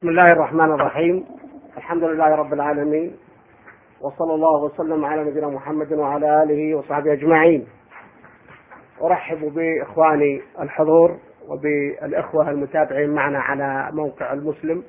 بسم الله الرحمن الرحيم. الحمد لله رب العالمين، وصلى الله وسلم على نبينا محمد وعلى آله وصحبه أجمعين. أرحب بإخواني الحضور وبالإخوة المتابعين معنا على موقع المسلم.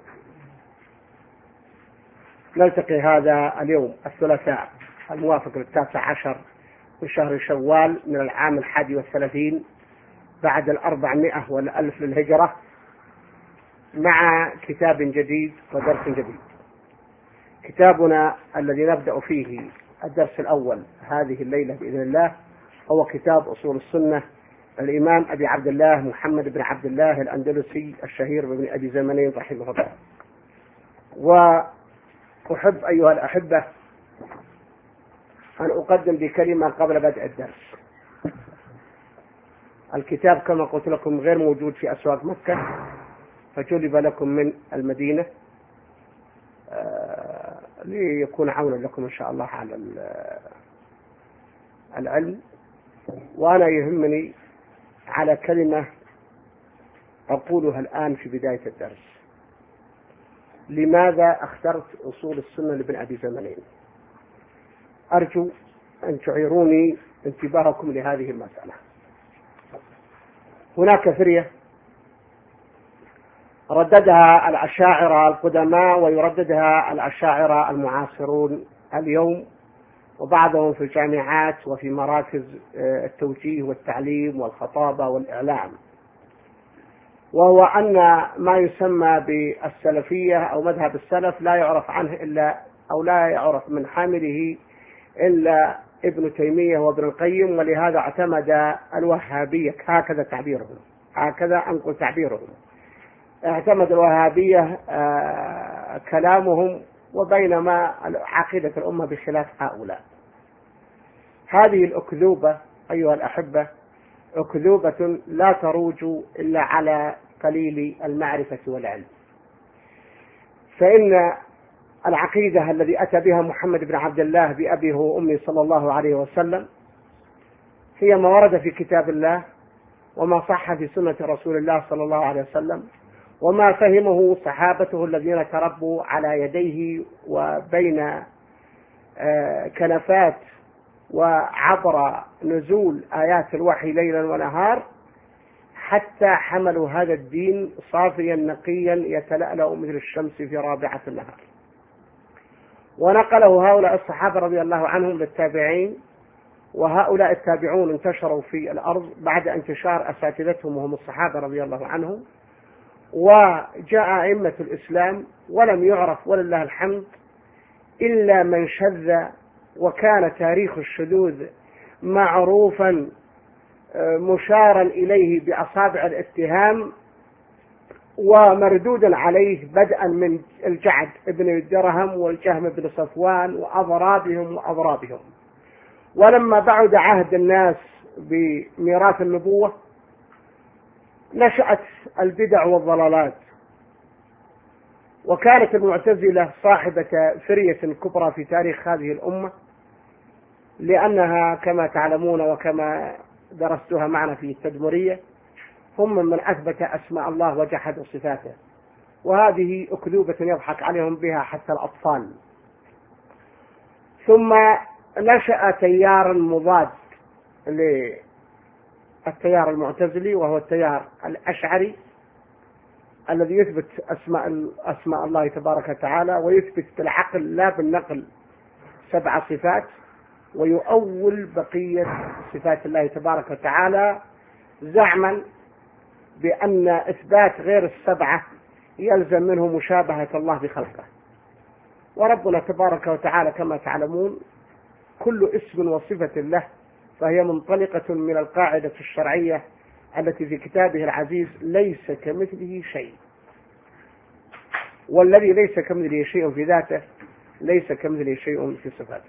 نلتقي هذا اليوم الثلاثاء الموافق 19 من شهر شوال من العام 31 بعد 400 والألف للهجرة، مع كتاب جديد ودرس جديد. كتابنا الذي نبدأ فيه الدرس الأول هذه الليلة بإذن الله هو كتاب أصول السنة الإمام أبي عبد الله محمد بن عبد الله الأندلسي الشهير بابن أبي زمنين رحمه الله. وأحب أيها الأحبة أن أقدم بكلمة قبل بدء الدرس. الكتاب كما قلت لكم غير موجود في أسواق مكة، فجلب لكم من المدينة ليكون عونا لكم إن شاء الله على العلم. وأنا يهمني على كلمة أقولها الآن في بداية الدرس: لماذا اخترت أصول السنة لابن أبي زمنين؟ أرجو أن تعيروني انتباهكم لهذه المسألة. هناك فرية رددها الأشاعرة القدماء ويرددها الأشاعرة المعاصرون اليوم، وبعضهم في الجامعات وفي مراكز التوجيه والتعليم والخطابة والإعلام، وهو أن ما يسمى بالسلفية أو مذهب السلف لا يعرف عنه إلا أو لا يعرف من حامله إلا ابن تيمية وابن القيم، ولهذا اعتمد الوهابية، هكذا تعبيرهم، هكذا أنقل تعبيرهم، اعتمد الوهابية كلامهم، وبينما عقيدة الأمة بخلاف هؤلاء. هذه الأكذوبة أيها الأحبة أكذوبة لا تروج إلا على قليل المعرفة والعلم، فإن العقيدة الذي أتى بها محمد بن عبد الله بأبيه وأمه صلى الله عليه وسلم هي ما ورد في كتاب الله وما صح في سنة رسول الله صلى الله عليه وسلم، وما فهمه صحابته الذين تربوا على يديه وبين كنفات وعبر نزول آيات الوحي ليلا ونهار، حتى حملوا هذا الدين صافيا نقيا يتلألأ مثل الشمس في رابعة النهار. ونقله هؤلاء الصحابة رضي الله عنهم للتابعين، وهؤلاء التابعون انتشروا في الأرض بعد انتشار أساتذتهم وهم الصحابة رضي الله عنهم، وجاء أئمة الإسلام ولم يعرف ولله الحمد إلا من شذ، وكان تاريخ الشذوذ معروفا مشارا إليه بأصابع الاتهام ومردودا عليه، بدءا من الجعد بن الدرهم والجهم بن صفوان وأضرابهم. ولما بعد عهد الناس بميراث النبوة نشأت البدع والضلالات، وكانت المعتزلة صاحبة فرية كبرى في تاريخ هذه الأمة، لأنها كما تعلمون وكما درستها معنا في التدمرية هم من أثبت أسماء الله وجحدوا صفاته، وهذه أكذوبة يضحك عليهم بها حتى الأطفال. ثم نشأ تيار مضاد للتيار المعتزلي، وهو التيار الأشعري الذي يثبت أسماء الله تبارك وتعالى، ويثبت بالعقل لا بالنقل 7 صفات، ويؤول بقية صفات الله تبارك وتعالى زعما بأن إثبات غير ال7 يلزم منه مشابهة الله بخلقه. وربنا تبارك وتعالى كما تعلمون كل اسم وصفة له فهي منطلقة من القاعدة الشرعية التي في كتابه العزيز: ليس كمثله شيء. والذي ليس كمثله شيء في ذاته ليس كمثله شيء في صفاته.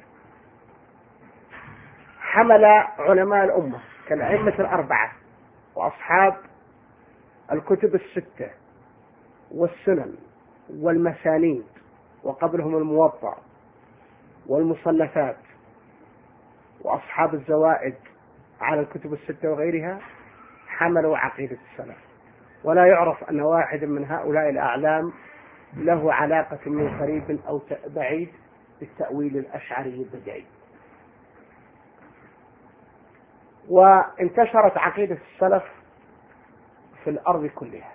حمل علماء الأمة كالأئمة 4 وأصحاب الكتب 6 والسنن والمسانيد، وقبلهم الموطأ والمصنفات وأصحاب الزوائد على الكتب 6 وغيرها، حملوا عقيدة السلف. ولا يعرف أن واحد من هؤلاء الأعلام له علاقة من قريب أو بعيد بالتأويل الأشعري البدعي. وانتشرت عقيدة السلف في الأرض كلها،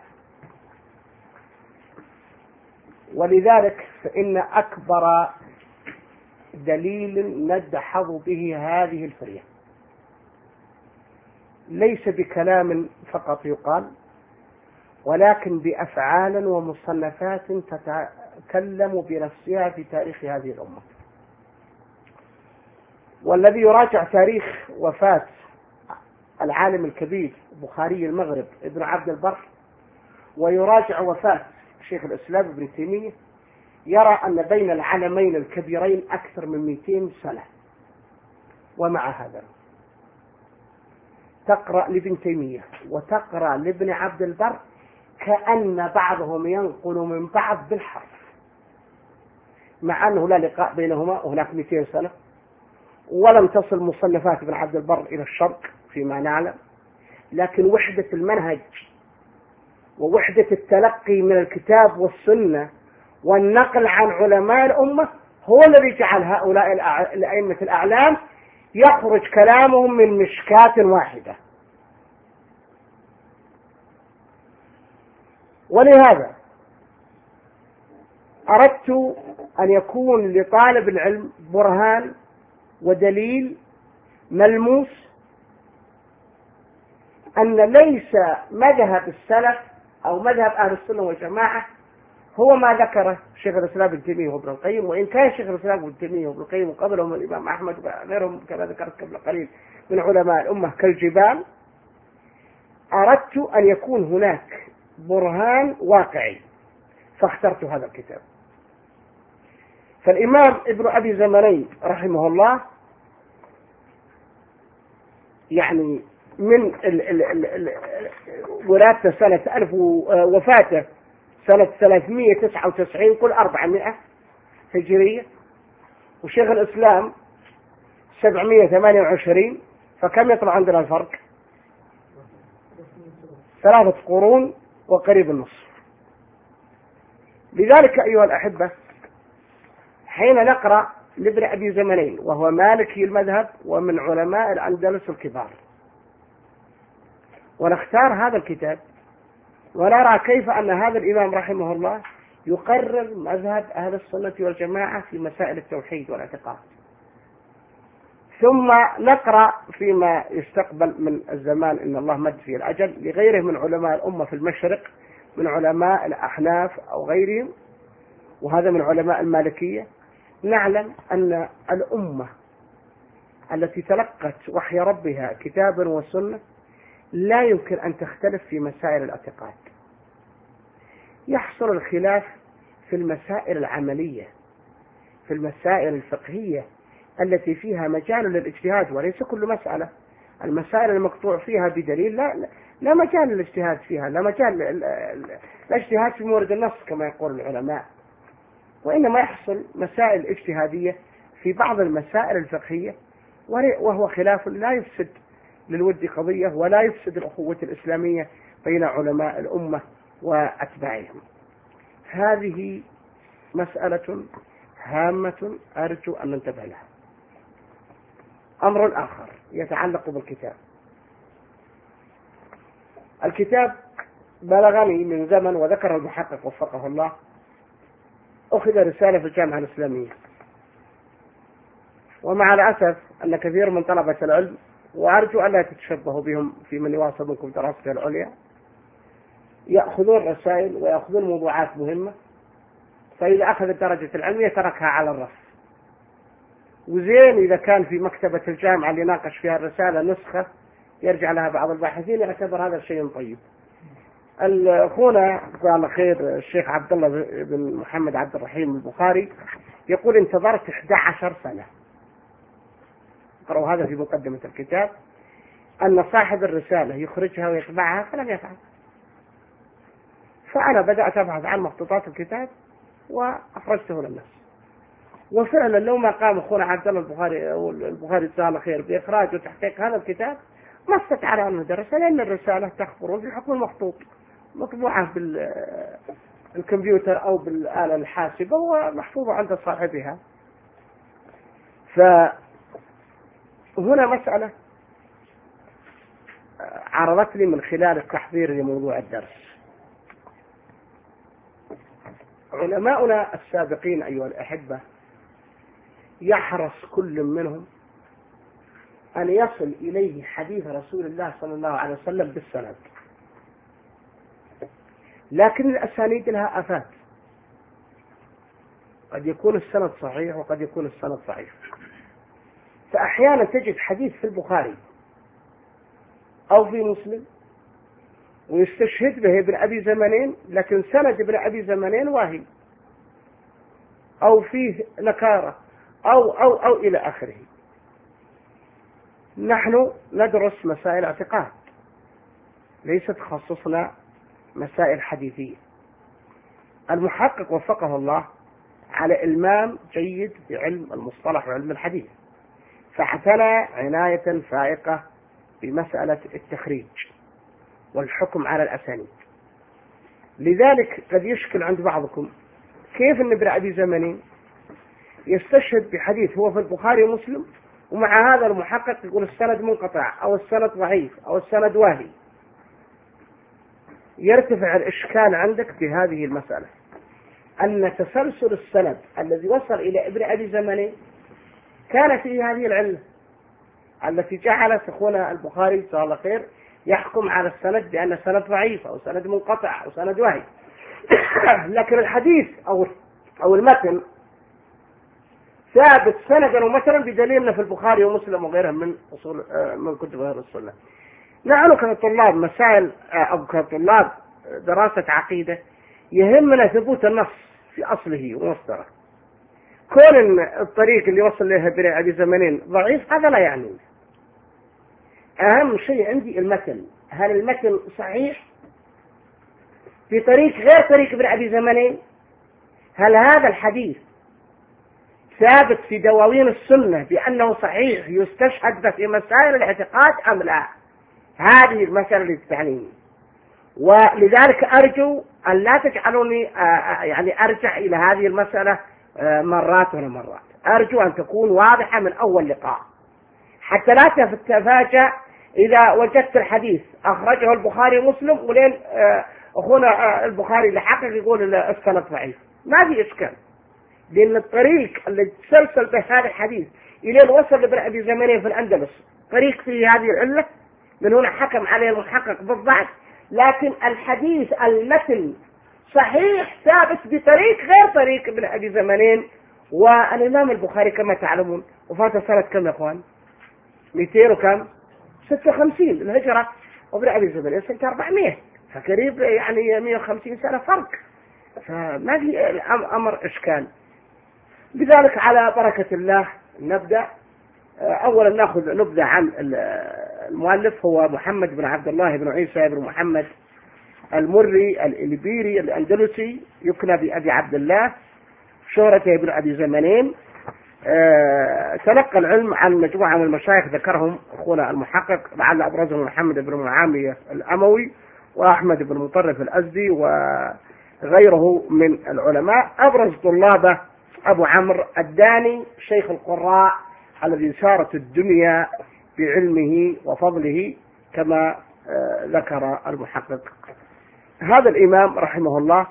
ولذلك فإن أكبر دليل ندحض به هذه الفرية ليس بكلام فقط يقال، ولكن بأفعال ومصنفات تتكلم بنفسها في تاريخ هذه الأمة. والذي يراجع تاريخ وفاة العالم الكبير بخاري المغرب ابن عبد البر، ويراجع وفاة شيخ الإسلام ابن تيمية، يرى أن بين العالمين الكبيرين أكثر من 200 سنة. ومع هذا تقرأ لابن تيمية وتقرأ لابن عبد البر كأن بعضهم ينقل من بعض بالحرف، مع أنه لا لقاء بينهما وهناك 200 سنة، ولم تصل مصنفات ابن عبد البر إلى الشرق فيما نعلم، لكن وحدة المنهج ووحدة التلقي من الكتاب والسنة والنقل عن علماء الأمة هو الذي جعل هؤلاء الأئمة الأعلام يخرج كلامهم من مشكاة واحدة. ولهذا أردت أن يكون لطالب العلم برهان ودليل ملموس أن ليس مذهب السلف أو مذهب أهل السنة والجماعة هو ما ذكره شيخ الإسلام ابن تيمية وابن القيم، وإن كان شيخ الإسلام ابن تيمية وابن القيم وقبلهم الإمام أحمد وغيرهم كما ذكرت قبل قليل من علماء الأمة كالجبال، أردت أن يكون هناك برهان واقعي فاخترت هذا الكتاب. فالإمام ابن أبي زمانين رحمه الله يعني من ولادته سنة وفاته سنة 399 قل 400 هجرية، وشيخ الإسلام 728، فكم يطلع عندنا الفرق؟ 3 قرون وقريب النصف. لذلك أيها الأحبة حين نقرأ لابن أبي زمانين وهو مالكي المذهب ومن علماء الأندلس الكبار، ونختار هذا الكتاب ونرى كيف أن هذا الإمام رحمه الله يقرر مذهب أهل السنة والجماعة في مسائل التوحيد والاعتقاد، ثم نقرأ فيما يستقبل من الزمان إن الله مد فيه الأجل لغيره من علماء الأمة في المشرق من علماء الأحناف أو غيرهم، وهذا من علماء المالكية، نعلم أن الأمة التي تلقت وحي ربها كتابا وسنة لا يمكن أن تختلف في مسائل الاعتقاد. يحصل الخلاف في المسائل العملية، في المسائل الفقهية التي فيها مجال للاجتهاد، وليس كل مسألة. المسائل المقطوع فيها بدليل لا مجال للاجتهاد فيها، لا مجال الاجتهاد في مورد النص كما يقول العلماء، وإنما يحصل مسائل اجتهادية في بعض المسائل الفقهية، وهو خلاف لا يفسد للود قضية ولا يفسد الأخوة الإسلامية بين علماء الأمة وأتباعهم. هذه مسألة هامة أرجو أن ننتبه لها. أمر آخر يتعلق بالكتاب. الكتاب بلغني من زمن وذكر المحقق وفقه الله، أخذ رسالة في الجامعة الإسلامية، ومع الأسف أن كثير من طلبة العلم، وأرجو أن لا تتشبهوا بهم في من يواصل منكم دراسته العليا، يأخذون رسائل ويأخذون موضوعات مهمة، فإذا أخذ الدرجة العلمية تركها على الرف. وزين إذا كان في مكتبة الجامعة اللي ناقش فيها الرسالة نسخة يرجع لها بعض الباحثين، يعتبر هذا الشيء طيب. أخونا قال خير الشيخ عبد الله بن محمد عبد الرحيم البخاري يقول انتظرت 11 سنة، قرأوا هذا في مقدمة الكتاب، أن صاحب الرسالة يخرجها ويطبعها فلم يفعل. فأنا بدأت أبحث عن مخطوطات الكتاب وأخرجته للناس، وفعلا لو ما قام أخونا عبد الله البخاري جزاه الله خير بإخراج وتحقيق هذا الكتاب ما استطاع أن ندرسه، لأن الرسالة تخبر بالحكم المخطوط مطبوعة بالكمبيوتر أو بالآلة الحاسبة ومحفوظة عند صاحبها. فهنا مسألة عرضت لي من خلال التحضير لموضوع الدرس. علماؤنا السابقين أيها الأحبة يحرص كل منهم أن يصل إليه حديث رسول الله صلى الله عليه وسلم بالسند، لكن الأسانيد لها آفات، قد يكون السند صحيح وقد يكون السند ضعيف. فأحيانا تجد حديث في البخاري أو في مسلم ويستشهد به ابن أبي زمانين، لكن سند ابن أبي زمانين واهي أو فيه نكارة أو إلى آخره. نحن ندرس مسائل اعتقاد، ليس تخصصنا مسائل حديثية. المحقق وفقه الله على إلمام جيد بعلم المصطلح وعلم الحديث، فاعتنى عناية فائقة بمسألة التخريج والحكم على الأسانيد. لذلك قد يشكل عند بعضكم كيف أن ابن أبي زمانين يستشهد بحديث هو في البخاري ومسلم، ومع هذا المحقق يقول السند منقطع أو السند ضعيف أو السند واهي. يرتفع الإشكال عندك في هذه المسألة أن تسلسل السند الذي وصل إلى ابن أبي زمانين كان فيه هذه العلة التي جعلت أخونا البخاري جزاه الله خير يحكم على السند بأن السند ضعيف أو سند منقطع أو سند واهي. لكن الحديث أو المتن ثابت سندا ومثلا بدليلنا في البخاري ومسلم وغيرهم من كتب أهل السنة. نحن كطلاب مسائل أو كطلاب دراسة عقيدة يهمنا ثبوت النص في أصله ومصدره. كون الطريق اللي وصل له ابن أبي زمانين ضعيف هذا لا يعني. أهم شيء عندي المتن، هل المتن صحيح في طريق غير طريق ابن أبي زمانين؟ هل هذا الحديث ثابت في دواوين السنة بأنه صحيح يستشهد به في مسائل الاعتقاد أم لا؟ هذه المسألة اللي تعنيني. ولذلك أرجو أن لا تجعلوني يعني أرجع إلى هذه المسألة مرات ومرات. أرجو أن تكون واضحة من أول لقاء حتى لا تتفاجأ إذا وجدت الحديث أخرجه البخاري ومسلم ولين أخونا البخاري لحقق يقول السند ضعيف. ما في إشكال، لأن الطريق الذي تسلسل به هذا الحديث إلى وصل لابن أبي زمانين في الأندلس طريق فيه هذه العلة، من هنا حكم عليه المحقق بالضعف. لكن الحديث المتن صحيح ثابت بطريق غير طريق ابن أبي زمانين. والإمام البخاري كما تعلمون وفات سنة كم يا أخوان؟ 200 وكم؟ 56 الهجرة، وابن أبي زمانين سنة 400، فقريب يعني 150 سنة فرق، فما في أمر إشكال. لذلك على بركة الله نبدأ. أولا نأخذ نبذة عن المؤلف، هو محمد بن عبد الله بن عيسى بن محمد المري الإلبيري الأندلسي، يكنى بأبي عبد الله، شهرته ابن أبي زمانين. تلقى العلم عن مجموعة من المشايخ ذكرهم أخونا المحقق، لعل أبرزهم محمد بن معاوية الأموي وأحمد بن مطرف الأزدي وغيره من العلماء. أبرز طلابه أبو عمرو الداني شيخ القراء الذي سارت الدنيا بعلمه وفضله كما ذكر المحقق. هذا الإمام رحمه الله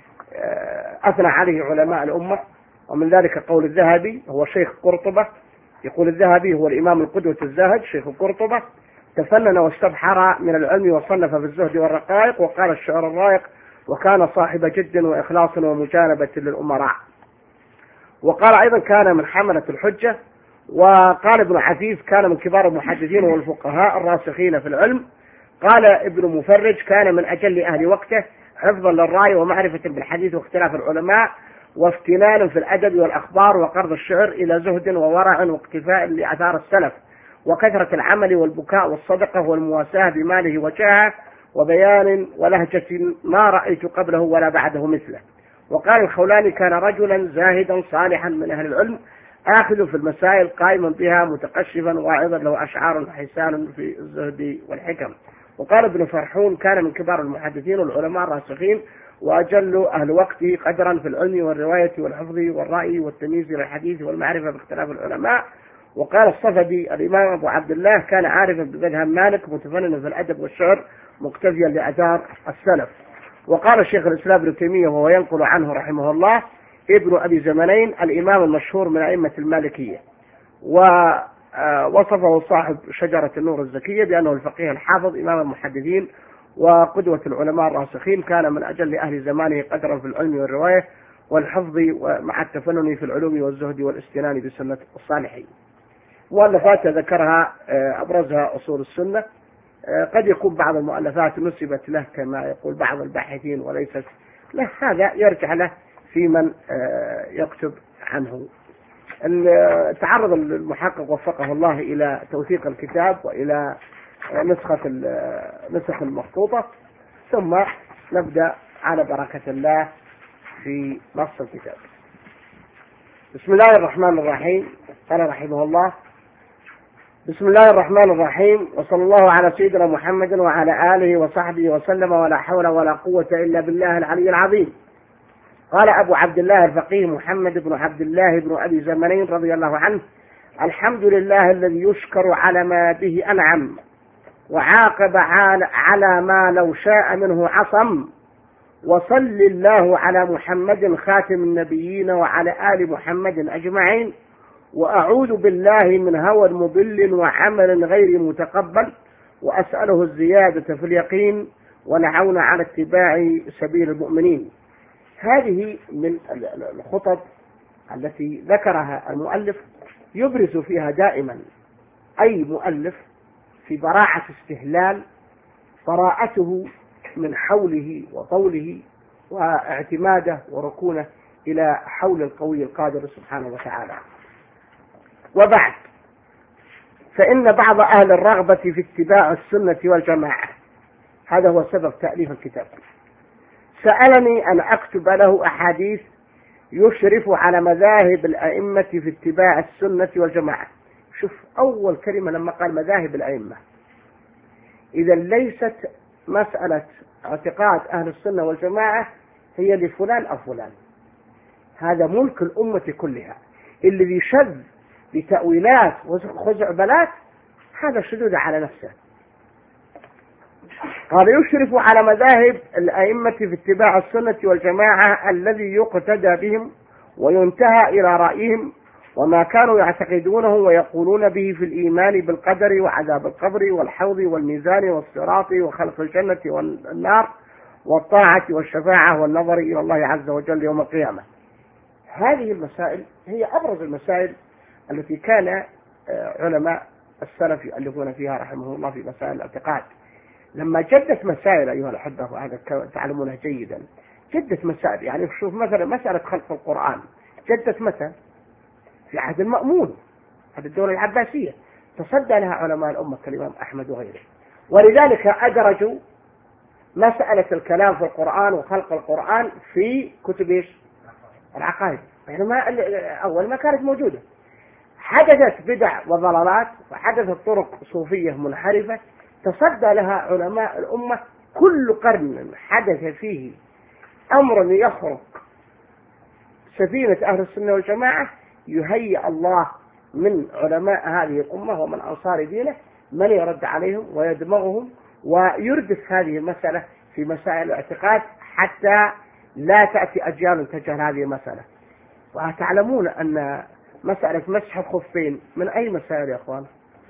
أثنى عليه علماء الأمة، ومن ذلك قول الذهبي، هو شيخ قرطبة. يقول الذهبي هو الإمام القدوة الزاهد شيخ قرطبة، تفنن واستبحر من العلم وصنف في الزهد والرقائق، وقال الشعر الرائق: وكان صاحب جد وإخلاص ومجانبة للأمراء. وقال أيضا: كان من حملة الحجة. وقال ابن عزيز: كان من كبار المحدثين والفقهاء الراسخين في العلم. قال ابن مفرج: كان من أجل أهل وقته حفظا للرأي ومعرفة بالحديث واختلاف العلماء وافتنان في الأدب والأخبار وقرض الشعر إلى زهد وورع واقتفاء لآثار السلف وكثرة العمل والبكاء والصدقة والمواساة بماله وجاهه وبيان ولهجة ما رأيت قبله ولا بعده مثله. وقال الخولاني: كان رجلا زاهدا صالحا من أهل العلم آخذ في المسائل قائما بها متقشفا واعظا له أشعار حسان في الزهد والحكم. وقال ابن فرحون: كان من كبار المحدثين والعلماء الراسخين، وأجل أهل وقته قدرا في العلم والرواية والحفظ والرأي والتمييز للحديث والمعرفة باختلاف العلماء. وقال الصفدي الإمام أبو عبد الله كان عارفا بمذهب مالك متفننا في الأدب والشعر مقتديا لآثار السلف. وقال الشيخ الإسلام ابن تيمية وهو ينقل عنه رحمه الله ابن أبي زمنين الإمام المشهور من أئمة المالكية، ووصفه صاحب شجرة النور الزكية بأنه الفقيه الحافظ إمام المحدثين وقدوة العلماء الراسخين، كان من أجل أهل زمانه قدرا في العلم والرواية والحفظ مع التفنن في العلوم والزهد والاستنان بسنة الصالحين. مؤلفات ذكرها أبرزها أصول السنة. قد يكون بعض المؤلفات نسبت له كما يقول بعض الباحثين وليست له، هذا يرجع له في من يكتب عنه. تعرض المحقق وفقه الله إلى توثيق الكتاب وإلى نسخ المخطوطة، ثم نبدأ على بركة الله في نص الكتاب. بسم الله الرحمن الرحيم. قال رحمه الله: بسم الله الرحمن الرحيم، وصلى الله على سيدنا محمد وعلى آله وصحبه وسلم، ولا حول ولا قوة إلا بالله العلي العظيم. قال أبو عبد الله الفقيه محمد بن عبد الله بن أبي زمنين رضي الله عنه: الحمد لله الذي يشكر على ما به أنعم، وعاقب على ما لو شاء منه عصم، وصل الله على محمد خاتم النبيين وعلى آل محمد أجمعين، وأعوذ بالله من هوى مضل وعمل غير متقبل، وأسأله الزيادة في اليقين والعون على اتباع سبيل المؤمنين. هذه من الخطب التي ذكرها المؤلف يبرز فيها دائما أي مؤلف في براعة استهلال براءته من حوله وطوله واعتماده وركونه إلى حول القوي القادر سبحانه وتعالى. وبعد، فإن بعض أهل الرغبة في اتباع السنة والجماعة، هذا هو سبب تأليف الكتاب، سألني أن أكتب له أحاديث يشرف على مذاهب الأئمة في اتباع السنة والجماعة. شوف أول كلمة لما قال مذاهب الأئمة، إذا ليست مسألة اعتقاد أهل السنة والجماعة هي لفلان أو فلان، هذا ملك الأمة كلها. الذي شذ بتأويلات وخزعبلات هذا شذوذ على نفسه. قال: يشرف على مذاهب الأئمة في اتباع السنة والجماعة الذي يقتدى بهم وينتهى إلى رأيهم وما كانوا يعتقدونه ويقولون به في الإيمان بالقدر وعذاب القبر والحوض والميزان والصراط وخلق الجنة والنار والطاعة والشفاعة والنظر إلى الله عز وجل يوم القيامة. هذه المسائل هي أبرز المسائل التي كان علماء السلف يؤلفون فيها رحمه الله في مسائل الاعتقاد. لما جدت مسائل أيها الأحبة، وهذا تعلمونه جيدا، جدت مسائل، يعني شوف مثلا مسألة خلق القرآن جدت متى؟ في عهد المأمون، هذه الدولة العباسية، تصدى لها علماء الأمة كالإمام أحمد وغيره، ولذلك أدرجوا مسألة الكلام في القرآن وخلق القرآن في كتب العقائد، بينما أول ما كانت موجودة. حدثت بدع وضلالات وحدثت طرق صوفية منحرفة تصدى لها علماء الأمة. كل قرن حدث فيه أمر يخرق سفينة أهل السنة والجماعة يهيئ الله من علماء هذه الأمة ومن أنصار دينه من يرد عليهم ويدمغهم ويردف هذه المسألة في مسائل الاعتقاد حتى لا تأتي أجيال تجهل هذه المسألة. وتعلمون أن مسألة مسح الخفين من أي مسائل يا أخوان؟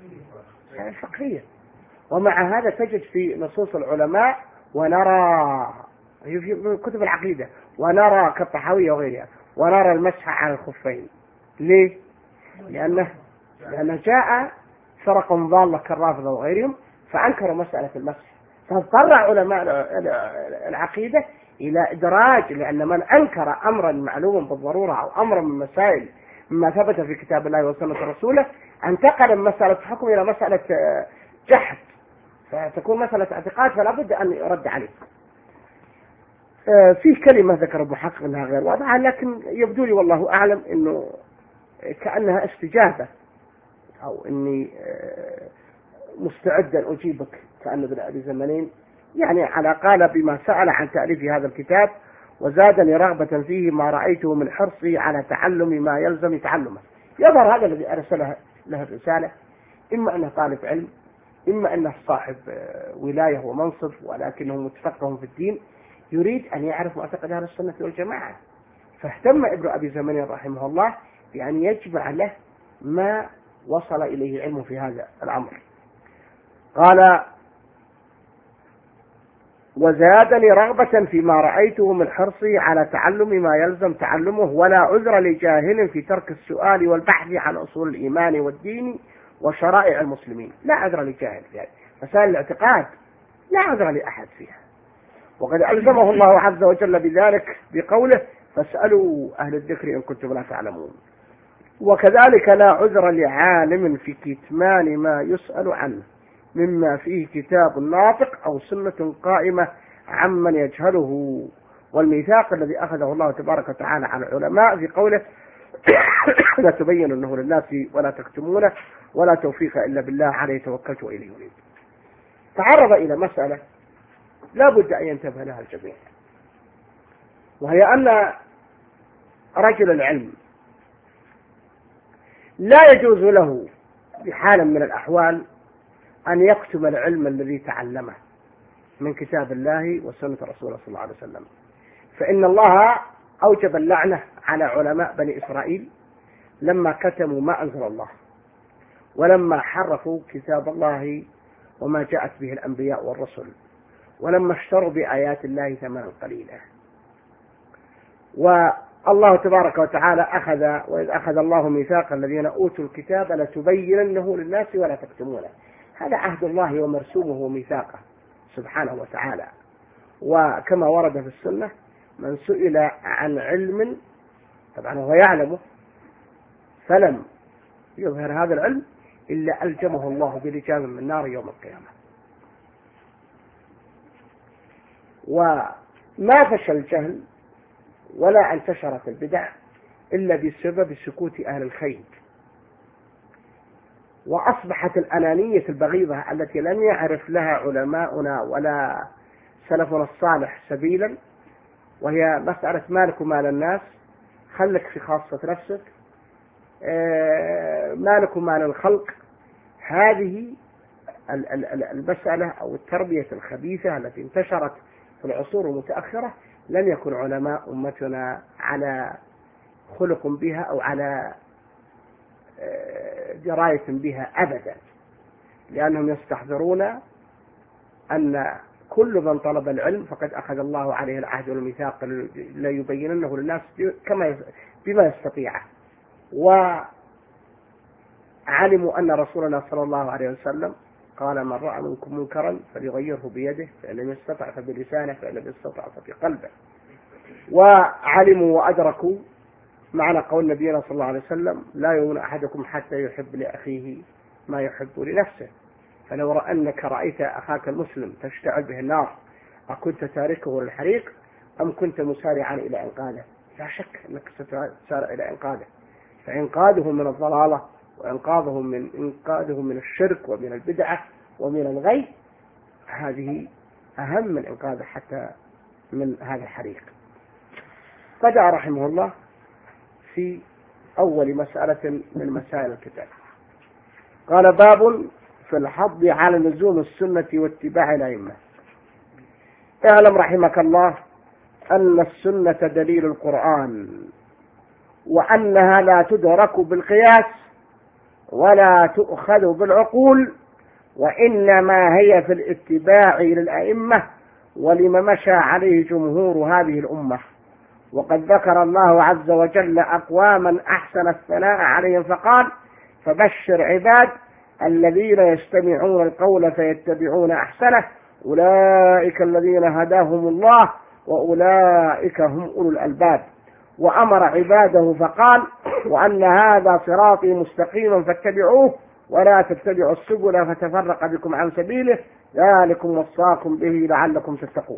فقهية. ومع هذا تجد في نصوص العلماء ونرى في كتب العقيدة ونرى كالطحاوية وغيرها ونرى المسح على الخفين. ليه؟ لأن جاء فرق ضالة كالرافضة وغيرهم فأنكروا مسألة المسح، فاضطر علماء العقيدة إلى إدراج، لأن من أنكر أمرا معلوما بالضرورة أو أمرا من مسائل مما ثبت في كتاب الله وسنة رسوله انتقل من مسألة حكم إلى مسألة جحد، فتكون مسألة اعتقاد فلا بد أن يرد عليه. فيه كلمة ذكر المحقق أنها غير واضحة، لكن يبدو لي والله أعلم أنه كأنها استجابة أو أني مستعد أن أجيبك كأن ابن أبي زمنين يعني على قال بما سأل عن تأليف هذا الكتاب، وزادني رغبة فيه ما رأيته من حرصه على تعلم ما يلزم تعلمه. يظهر هذا الذي أرسل له الرسالة إما أنه طالب علم، إما أنه صاحب ولاية ومنصب ولكنه متفقه في الدين، يريد أن يعرف معتقد أهل السنة والجماعة، فاهتم ابن أبي زمن رحمه الله بأن يجمع له ما وصل إليه علمه في هذا الأمر. قال: وزادني رغبة فيما رأيته من حرصي على تعلم ما يلزم تعلمه، ولا عذر لجاهل في ترك السؤال والبحث عن أصول الإيمان والدين وشرائع المسلمين. لا عذر لجاهل في هذه مسائل الاعتقاد، لا عذر لأحد فيها، وقد ألزمه الله عز وجل بذلك بقوله: فاسألوا أهل الذكر إن كنتم لا تعلمون. وكذلك لا عذر لعالم في كتمان ما يسأل عنه مما فيه كتاب ناطق أو سنة قائمة عمن يجهله، والميثاق الذي أخذه الله تبارك وتعالى على العلماء في قوله: لا تبيننه للناس ولا تكتمونه ولا توفيق إلا بالله عليه توكلت وإليه أنيب. تعرض إلى مسألة لا بد أن ينتبه لها الجميع، وهي أن رجل العلم لا يجوز له بحال من الأحوال أن يكتم العلم الذي تعلمه من كتاب الله وسنة رسوله صلى الله عليه وسلم، فإن الله أوجب اللعنة على علماء بني إسرائيل لما كتموا ما أنزل الله، ولما حرفوا كتاب الله وما جاءت به الأنبياء والرسل، ولما اشتروا بآيات الله ثمنا قليلا. والله تبارك وتعالى وإذ أخذ الله ميثاق الذين أوتوا الكتاب لتبيننه للناس ولا تكتمونه. هذا عهد الله ومرسومه وميثاقه سبحانه وتعالى. وكما ورد في السنة: من سئل عن علم طبعا هو يعلمه فلم يظهر هذا العلم إلا ألجمه الله بلجام من نار يوم القيامة. وما فشل الجهل ولا انتشرت البدع إلا بسبب سكوت أهل الخير، وأصبحت الأنانية البغيضة التي لم يعرف لها علماؤنا ولا سلفنا الصالح سبيلا، وهي مسألة مالك ومال الناس، خلك في خاصة نفسك، مالك ومال الخلق. هذه المسألة أو التربية الخبيثة التي انتشرت في العصور المتأخرة لم يكن علماء أمتنا على خلق بها أو على دراية بها أبدا، لأنهم يستحضرون أن كل من طلب العلم فقد أخذ الله عليه العهد والميثاق لا يبيننه للناس بما يستطيع. وعلموا أن رسولنا صلى الله عليه وسلم قال: من رأى منكم منكرا فليغيره بيده، فإن لم يستطع فبلسانه، فإن لم يستطع فبقلبه. وعلموا وأدركوا معنى قول نبينا صلى الله عليه وسلم: لا يؤمن أحدكم حتى يحب لأخيه ما يحب لنفسه. فلو أنك رأيت أخاك المسلم تشتعل به النار أكنت تاركه للحريق أم كنت مسارعا إلى إنقاذه؟ لا شك أنك ستسارع إلى إنقاذه، فإنقاذهم من الضلالة وإنقاذهم من الشرك ومن البدعة ومن الغي، هذه أهم من إنقاذه حتى من هذا الحريق. بدأ رحمه الله في أول مسألة من مسائل الكتاب، قال: باب في الحض على لزوم السنة واتباع الأئمة. اعلم رحمك الله أن السنة دليل القرآن، وأنها لا تدرك بالقياس ولا تؤخذ بالعقول، وإنما هي في الاتباع للأئمة ولما مشى عليه جمهور هذه الأمة. وقد ذكر الله عز وجل أقواما أحسن الثناء عليهم فقال: فبشر عباد الذين يستمعون القول فيتبعون أحسنه أولئك الذين هداهم الله وأولئك هم أولو الألباب. وأمر عباده فقال: وأن هذا صراطي مستقيما فاتبعوه ولا تتبعوا السبل فتفرق بكم عن سبيله ذلكم وصاكم به لعلكم تتقون.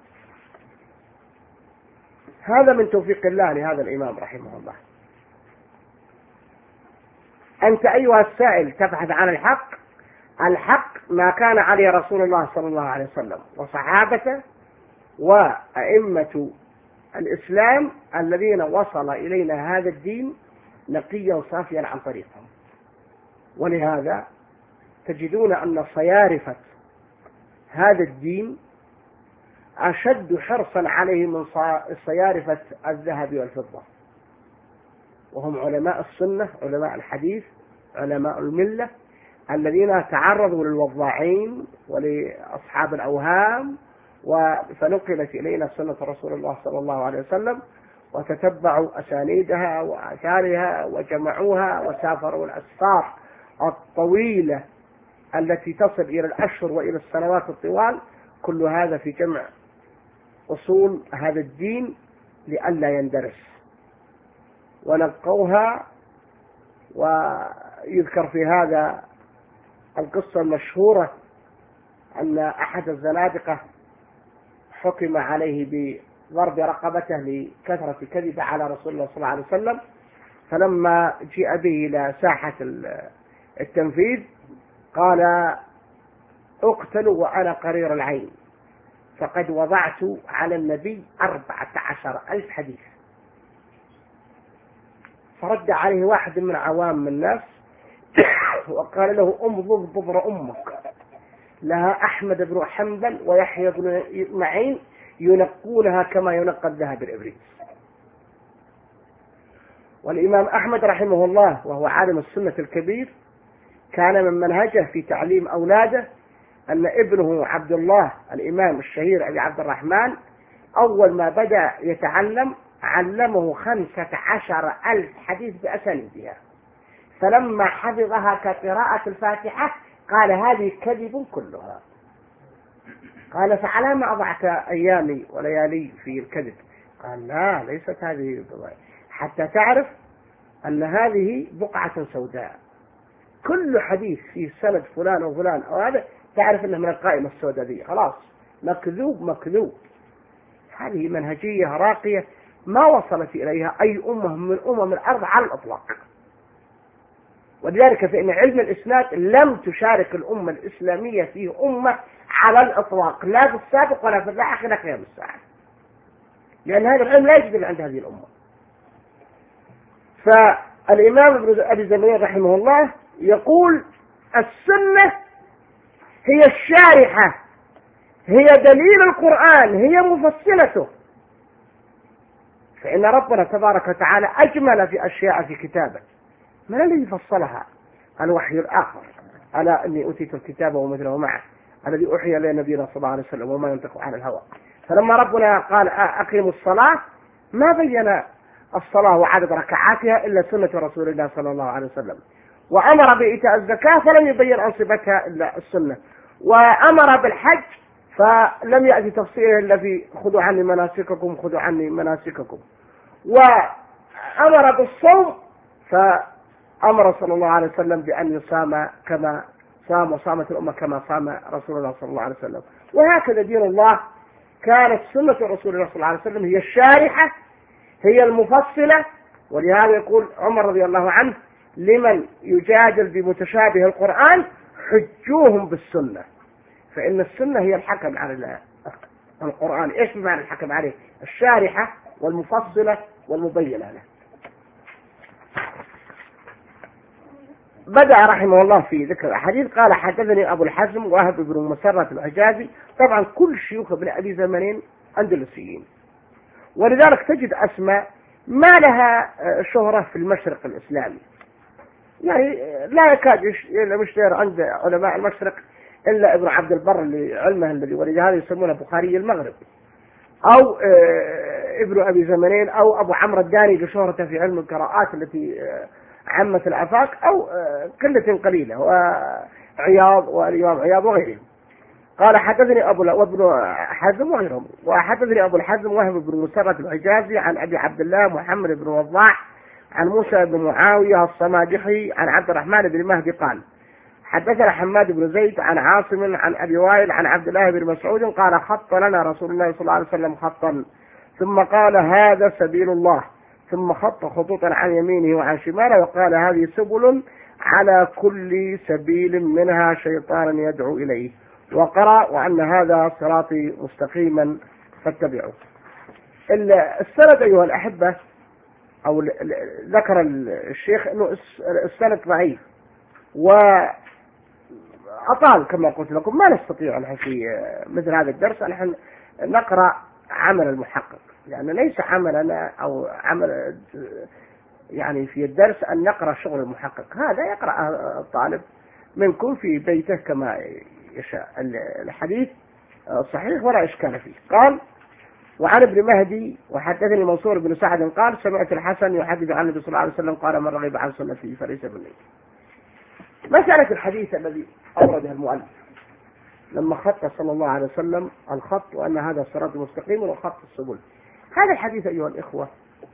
هذا من توفيق الله لهذا الإمام رحمه الله. أنت أيها السائل تبحث عن الحق، الحق ما كان عليه رسول الله صلى الله عليه وسلم وصحابته وأئمة الإسلام الذين وصل إلينا هذا الدين نقيا صافيا عن طريقهم. ولهذا تجدون أن صيارفة هذا الدين أشد حرصا عليه من صيارفة الذهب والفضة، وهم علماء السنة، علماء الحديث، علماء الملة، الذين تعرضوا للوضاعين ولأصحاب الأوهام، فنقلت إلينا سنة رسول الله صلى الله عليه وسلم، وتتبعوا أسانيدها وآثارها وجمعوها وسافروا الأسفار الطويلة التي تصل إلى الأشهر وإلى السنوات الطوال، كل هذا في جمع أصول هذا الدين لئلا يندرس، ونقوها. ويذكر في هذا القصة المشهورة أن أحد الزنادقة حكم عليه بضرب رقبته لكثرة كذبه على رسول الله صلى الله عليه وسلم، فلما جيء به إلى ساحة التنفيذ قال: اقتلوا وأنا قرير العين، فقد وضعت على النبي 14,000 حديث. فرد عليه واحد من عوام الناس وقال له: امضض بضر أمك، لها أحمد بن حنبل ويحيى بن معين ينقونها كما ينقى الذهب الإبريق. والإمام أحمد رحمه الله وهو عالم السنة الكبير كان من منهجه في تعليم أولاده أن ابنه عبد الله الإمام الشهير أبي عبد الرحمن أول ما بدأ يتعلم علمه 15,000 حديث بأسانيدها، فلما حفظها كقراءة الفاتحة قال: هذه كذب كلها. قال: فعلى ما أضعت أيامي وليالي في الكذب؟ قال: لا، ليست هذه حتى تعرف أن هذه بقعة سوداء، كل حديث في سند فلان وفلان أو هذا تعرف أنه من القائمة السوداء دي، خلاص مكذوب مكذوب. هذه منهجية راقية ما وصلت إليها أي أمة من أمم الأرض على الإطلاق. ولذلك فإن علم الإسناد لم تشارك الأمة الإسلامية فيه أمة على الإطلاق، لا في السابق ولا في اللاحق إلى قيام الساعة، لأن هذا العلم لا يوجد عند هذه الأمة. فالإمام ابن أبي زميل رحمه الله يقول: السنة هي الشارحة، هي دليل القرآن، هي مفصلته. فإن ربنا تبارك وتعالى أجمل في أشياء في كتابه، من الذي فصلها؟ الوحي الآخر: ألا إني أوتيت الكتاب ومثله معه الذي أوحي إلى نبينا صلى الله عليه وسلم وما ينطق عن الهوى. فلما ربنا قال أقيموا الصلاة ما بين الصلاة وعدد ركعاتها إلا سنة رسول الله صلى الله عليه وسلم، وأمر بإيتاء الزكاة فلم يبين أنصبتها إلا السنة، وأمر بالحج فلم يأتي تفصيله إلا في خذوا عني مناسككم خذوا عني مناسككم، وأمر بالصوم فأمر صلى الله عليه وسلم بأن يصام كما صام وصامت الأمة كما صام رسول الله صلى الله عليه وسلم. وهكذا دين الله كانت سنة رسول الله صلى الله عليه وسلم هي الشارحة، هي المفصلة. ولهذا يقول عمر رضي الله عنه: لمن يجادل بمتشابه القرآن حجوهم بالسنة، فإن السنة هي الحكم على القرآن. إيش بمعنى الحكم عليه؟ الشارحة والمفصلة والمبينة له. بدأ رحمه الله في ذكر الحديث قال: حدثني أبو الحزم وهب بن مسرة الحجازي. طبعا كل شيوخ ابن أبي زمنين أندلسيين، ولذلك تجد أسماء ما لها شهرة في المشرق الإسلامي، يعني لا يكاد يشتهر عند علماء المشرق إلا ابن عبد البر اللي علمه الذي ولهذا يسمونه بخاري المغرب، أو ابن أبي زمنين، أو أبو عمرو الداني بشهرته في علم القراءات التي عامة الآفاق، أو قلة قليلة، وعياض والإمام عياض وغيرهم. قال: حدثني وابن حزم وغيرهم. وحدثني أبو الحزم وهب بن مسرة الحجازي عن أبي عبد الله محمد بن وضاح عن موسى بن معاوية الصمادحي عن عبد الرحمن بن مهدي قال: حدثنا حماد بن زيد عن عاصم عن أبي وائل عن عبد الله بن مسعود قال: خط لنا رسول الله صلى الله عليه وسلم خطا، ثم قال: هذا سبيل الله، ثم خط خطوطا عن يمينه وعن شماله، وقال: هذه سبل على كل سبيل منها شيطانا يدعو إليه. وقرأ وأن هذا صراطي مستقيما فاتبعوه. السند أيها الأحبة، أو ذكر الشيخ أنه السند ضعيف وأطال كما قلت لكم. ما نستطيع نحن في مثل هذا الدرس نحن نقرأ عمل المحقق، لأن ليس عملنا أو عمل يعني في الدرس أن نقرأ شغل المحقق. هذا يقرأ الطالب منكم في بيته كما يشاء. الحديث صحيح ولا إشكال فيه. قال: وعن ابن مهدي وحدثني منصور بن سعد قال: سمعت الحسن يحدث عن النبي صلى الله عليه وسلم قال: من رغب عن سنتي فليس مني. مسألة الحديث الذي أورده المؤلف لما خط صلى الله عليه وسلم الخط وأن هذا الصراط المستقيم وخط السبل، هذا الحديث أيها الإخوة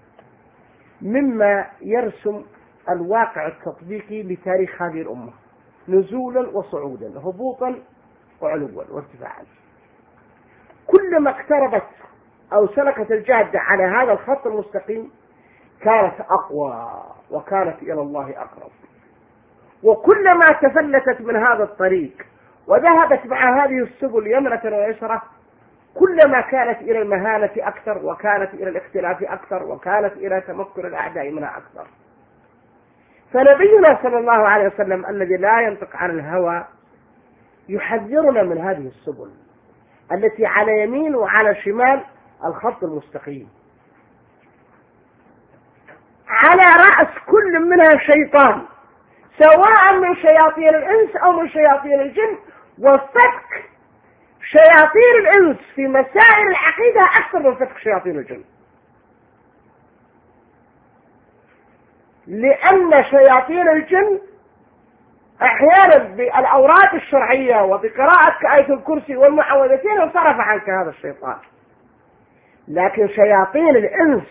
مما يرسم الواقع التطبيقي لتاريخ هذه الأمة، نزولا وصعودا، هبوطا وعلوا وارتفاعا. كلما اقتربت أو سلكت الجادة على هذا الخط المستقيم كانت أقوى وكانت إلى الله أقرب، وكلما تفلتت من هذا الطريق وذهبت مع هذه السبل يمنة ويسرة كلما كانت إلى المهانة أكثر، وكانت إلى الاختلاف أكثر، وكانت إلى تمكن الأعداء منها أكثر. فنبينا صلى الله عليه وسلم الذي لا ينطق عن الهوى يحذرنا من هذه السبل التي على يمين وعلى شمال الخط المستقيم، على رأس كل منها شيطان، سواء من شياطين الإنس أو من شياطين الجن. وفتك شياطين الإنس في مسائل العقيدة أكثر من فتك شياطين الجن، لأن شياطين الجن أحيانا بالأوراد الشرعية وبقراءة آية الكرسي والمعوذتين انصرف عنك هذا الشيطان. لكن شياطين الإنس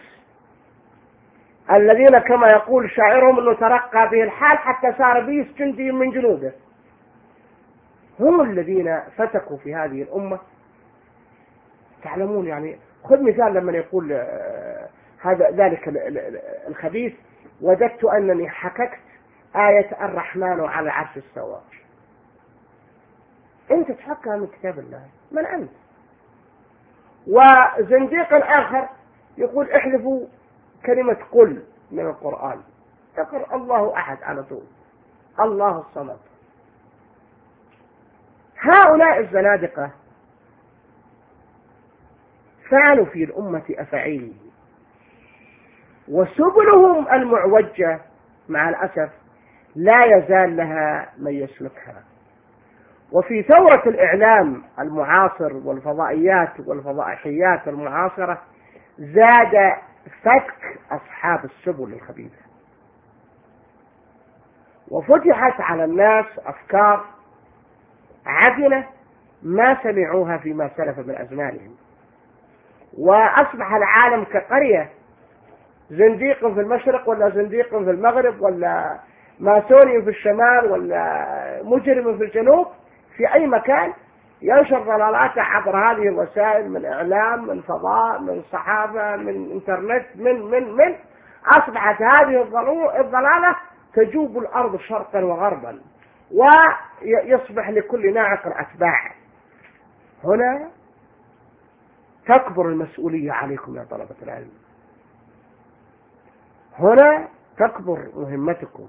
الذين كما يقول شاعرهم أنه ترقى به الحال حتى صار بيس جندي من جنوده، هم الذين فتكوا في هذه الأمة. تعلمون يعني، خذ مثال لما يقول هذا ذلك الخبيث: وجدت أنني حككت آية الرحمن على العرش استوى. أنت تحكها من كتاب الله، من أنت؟ وزنديق آخر يقول: احذفوا كلمة قل من القرآن، تقر الله أحد على طول، الله الصمد. هؤلاء الزنادقة فعلوا في الأمة أفعيل، وسبلهم المعوجة مع الأسف لا يزال لها من يسلكها. وفي ثورة الإعلام المعاصر والفضائيات والفضائحيات المعاصرة زاد فتك أصحاب السبل الخبيثة، وفتحت على الناس أفكار عدلة ما سمعوها فيما سلف من أزمانهم، وأصبح العالم كقرية، زنديق في المشرق ولا زنديق في المغرب ولا ماسوني في الشمال ولا مجرم في الجنوب، في أي مكان ينشر ضلالاته عبر هذه الوسائل من إعلام، من فضاء، من صحافة، من إنترنت، من أصبحت هذه الضلالة تجوب الأرض شرقا وغربا، ويصبح لكل ناعق أتباع. هنا تكبر المسؤولية عليكم يا طلبة العلم، هنا تكبر مهمتكم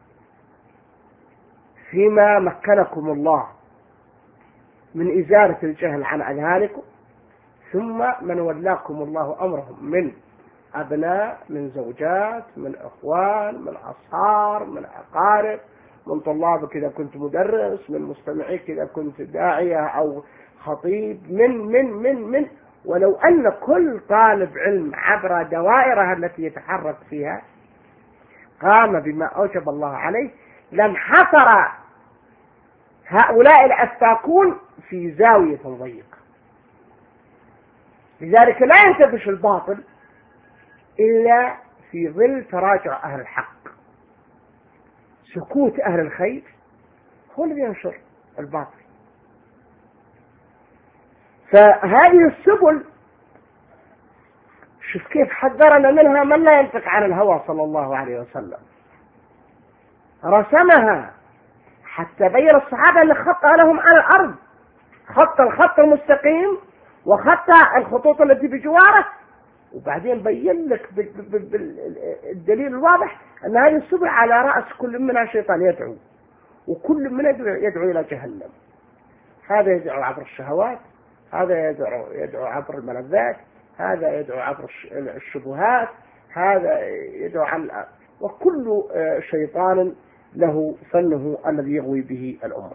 فيما مكنكم الله من إزالة الجهل عن أذهانكم، ثم من ولاكم الله أمرهم من أبناء، من زوجات، من أخوان، من أصهار، من أقارب، من طلابك إذا كنت مدرس، من مستمعيك إذا كنت داعية أو خطيب، من ولو أن كل طالب علم عبر دوائرها التي يتحرك فيها قام بما أوجب الله عليه لانحصر هؤلاء الأفاكون في زاوية ضيقة. لذلك لا ينتفش الباطل إلا في ظل تراجع أهل الحق. سكوت أهل الخير هو الذي ينشر الباطل. فهذه السبل شوف كيف حذرنا منها من لا ينطق عن الهوى صلى الله عليه وسلم. رسمها حتى بين الصحابة اللي خطأ لهم على الأرض، خط الخط المستقيم وخط الخطوط التي بجواره، وبعدين بين لك بالدليل الواضح أن هذه السبل على رأس كل منها شيطان يدعو، وكل منها يدعو إلى جهنم. هذا يدعو عبر الشهوات، هذا يدعو عبر الملذات، هذا يدعو عبر الشبهات، هذا يدعو عن، وكل شيطان له فنه الذي يغوي به الأمة.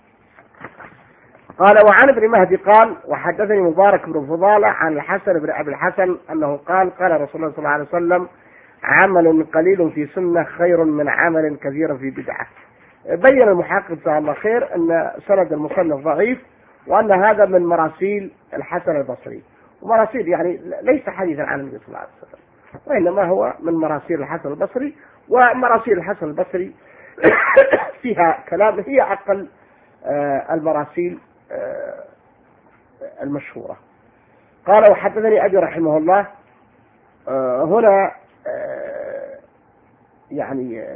قال وعن ابن مهدي قال وحدثني مبارك بن فضالة عن الحسن بن أبي الحسن أنه قال قال رسول الله صلى الله عليه وسلم عمل قليل في سنة خير من عمل كثير في بدعة. بين المحقق جزاه الله خير أن سند المصنف ضعيف، وأن هذا من مراسيل الحسن البصري، ومراسيل يعني ليس حديثا عن النبي صلى الله عليه وسلم، وإنما هو من مراسيل الحسن البصري، ومراسيل الحسن البصري فيها كلام، هي أقل المراسيل المشهورة. قال وحدثني أبي رحمه الله. هنا يعني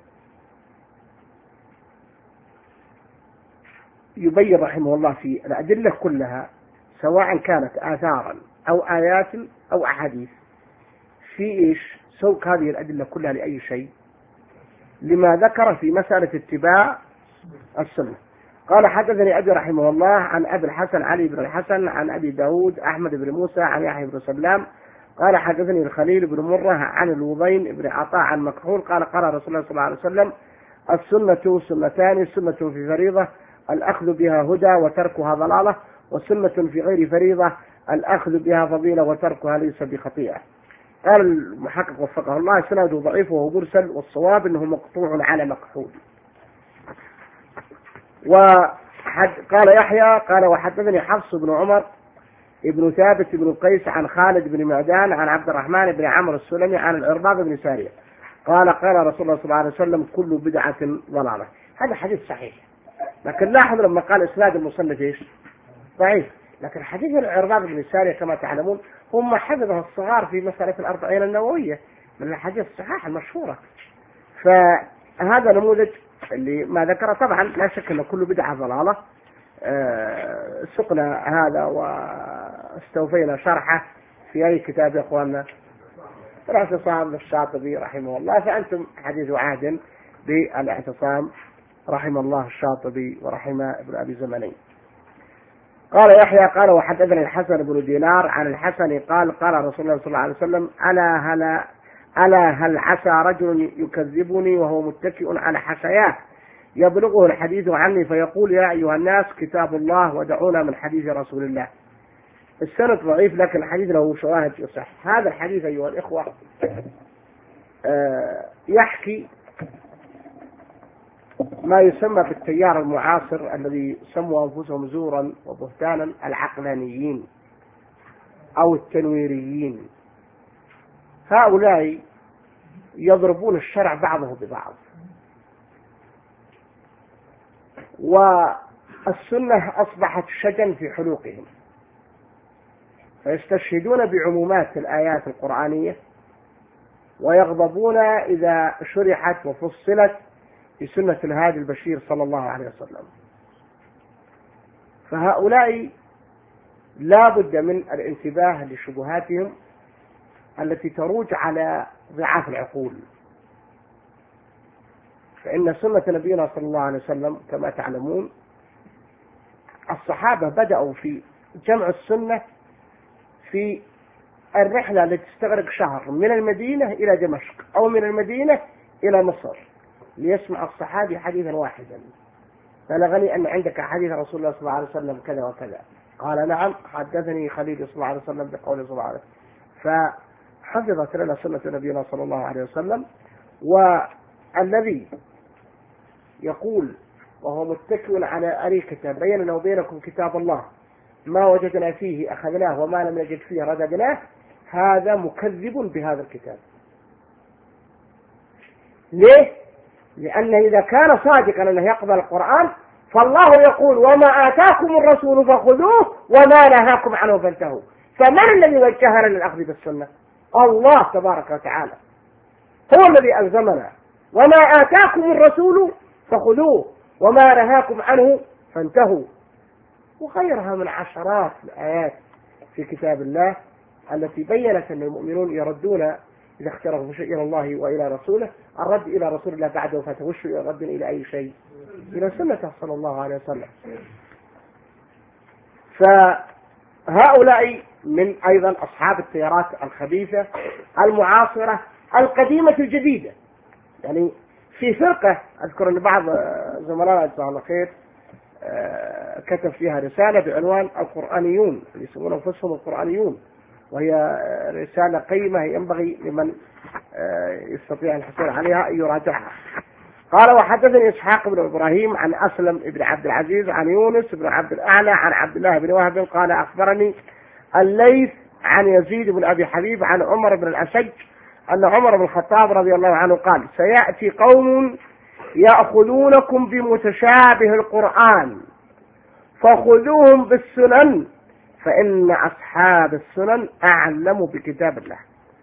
يبين رحمه الله في الأدلة كلها سواء كانت آثارا أو آيات أو أحاديث، في إيش سوق هذه الأدلة كلها لأي شيء؟ لما ذكر في مسألة اتباع السنة. قال حدثني أبي رحمه الله عن أبي الحسن علي بن الحسن عن أبي داود أحمد بن موسى عن يحيى بن سلام قال حدثني الخليل بن مرة عن الوضين بن عطاء عن مكحول قال قال رسول الله صلى الله عليه وسلم السنة سنتان، سنة في فريضة الأخذ بها هدى وتركها ضلالة، وسنة في غير فريضة الأخذ بها فضيلة وتركها ليس بخطيئة. قال المحقق وفقه الله سنده ضعيف وهو مرسل، والصواب أنه مقطوع على مكحول. وقال يحيى قال وحدثني حفص بن عمر ابن ثابت بن قيس عن خالد بن معدان عن عبد الرحمن بن عمرو السلمي عن العرباض بن سارية قال قال رسول الله صلى الله عليه وسلم كل بدعة ضلالة. هذا حديث صحيح، لكن لاحظ لما قال إسناد المصنف إيش ضعيف، لكن حديث العرباض بن سارية كما تعلمون هم حفظه الصغار في مسألة الأربعين النووية من الحديث الصحاح المشهورة. فهذا نموذج اللي ما ذكره. طبعا لا شك أن كل بدعة ضلالة. سقنا هذا واستوفينا شرحه في أي كتاب يا أخواننا؟ الاعتصام للشاطبي رحمه الله، فأنتم حديث عهد بالاعتصام رحمه الله الشاطبي ورحمه ابن أبي زمنين. قال يحيى قال وحدثني الحسن بن دينار عن الحسن قال قال رسول الله صلى الله عليه وسلم ألا هل عسى رجل يكذبني وهو متكئ على حشياه يبلغه الحديث عني فيقول يا أيها الناس كتاب الله ودعونا من حديث رسول الله. السند ضعيف لكن الحديث له شواهد يصح. هذا الحديث أيها الإخوة يحكي ما يسمى بالتيار المعاصر الذي سموا أنفسهم زورا وبهتانا العقلانيين أو التنويريين. هؤلاء يضربون الشرع بعضه ببعض، والسنة أصبحت شجا في حلوقهم، فيستشهدون بعمومات الآيات القرآنية ويغضبون إذا شرحت وفصلت بسنة الهادي البشير صلى الله عليه وسلم. فهؤلاء لا بد من الانتباه لشبهاتهم التي تروج على ضعاف العقول. فإن سنة نبينا صلى الله عليه وسلم كما تعلمون الصحابة بدأوا في جمع السنة في الرحلة التي تستغرق شهر من المدينة إلى دمشق أو من المدينة إلى مصر ليسمع الصحابي حديثا واحدا. فلغني أن عندك حديث رسول الله صلى الله عليه وسلم كذا وكذا. قال نعم حدثني خليل صلى الله عليه وسلم بقول صلى الله عليه وسلم. فحفظت لنا سنة نبينا صلى الله عليه وسلم. والذي يقول وهو متكئ على أريكته بيننا وبينكم كتاب الله ما وجدنا فيه أخذناه وما لم نجد فيه رددناه، هذا مكذب بهذا الكتاب. ليه؟ لأن إذا كان صادقا أنه يقبل القرآن فالله يقول وما آتاكم الرسول فخذوه وما نهاكم عنه فانتهوا. فمن الذي وجهنا للأخذ بالسنة؟ الله تبارك وتعالى هو الذي ألزمنا وما آتاكم الرسول فخذوه وما نهاكم عنه فانتهوا، وغيرها من عشرات الآيات في كتاب الله التي بيّنت أن المؤمنون يردون إذا اختلفوا شيء إلى الله وإلى رسوله، الرد إلى رسول الله بعد وفاته، وش الرد إلى أي شيء؟ إلى سنته صلى الله عليه وسلم. فهؤلاء من أيضا أصحاب التيارات الخبيثة المعاصرة القديمة الجديدة. يعني في فرقة أذكر أن بعض زملائنا جزاه الله خير كتب فيها رسالة بعنوان القرآنيون، اللي يسمون أنفسهم القرآنيون، وهي رسالة قيمة ينبغي لمن يستطيع الحصول عليها أن يراجعها. قال: وحدثني إسحاق بن إبراهيم عن أسلم بن عبد العزيز عن يونس بن عبد الأعلى عن عبد الله بن وهب قال: أخبرني الليث عن يزيد بن أبي حبيب عن عمر بن الأشج أن عمر بن الخطاب رضي الله عنه قال: سيأتي قوم يأخذونكم بمتشابه القرآن فخذوهم بالسنن فإن أصحاب السنن أعلم بكتاب الله.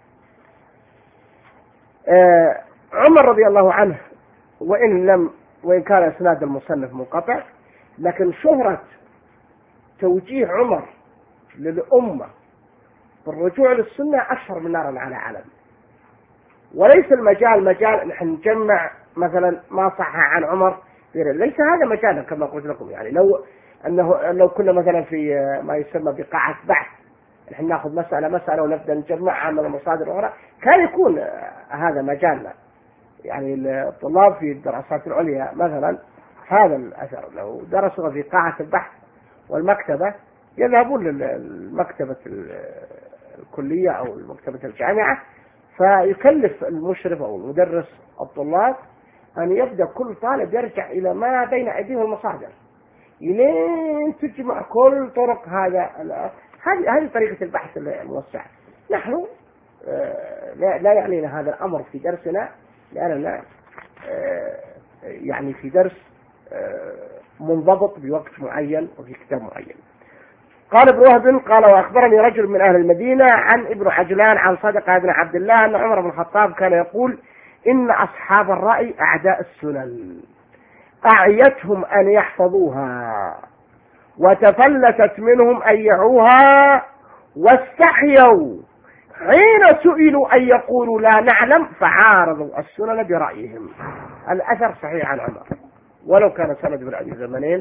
عمر رضي الله عنه وإن كان إسناد المصنف منقطع، لكن شهرة توجيه عمر للأمة بالرجوع للسنة أشهر من نار على علم. وليس المجال مجال نحن نجمع مثلا ما صح عن عمر، ليس هذا مجالا كما قلت لكم. يعني لو كنا مثلا في ما يسمى بقاعة بحث، نحن ناخذ مسألة ونبدأ نجمعها من المصادر الأخرى، كان يكون هذا مجالنا. يعني الطلاب في الدراسات العليا مثلا هذا الأثر لو درسوا في قاعة البحث والمكتبة يذهبون للمكتبة الكلية أو مكتبة الجامعة، فيكلف المشرف أو المدرس الطلاب أن يبدأ كل طالب يرجع إلى ما بين أيديه المصادر لين تجمع كل طرق هذه طريقة البحث الموسعة. نحن لا يعنينا هذا الأمر في درسنا، لأننا يعني في درس منضبط بوقت معين وفي كتاب معين. قال ابن وهب قال: وأخبرني رجل من أهل المدينة عن ابن عجلان عن صدقة بن عبد الله أن عمر بن الخطاب كان يقول: إن أصحاب الرأي أعداء السنن أعيتهم أن يحفظوها وتفلتت منهم أن يعوها واستحيوا حين سئلوا أن يقولوا لا نعلم فعارضوا السنن برأيهم. الأثر صحيح عن عمر ولو كان سند من أبي زمنين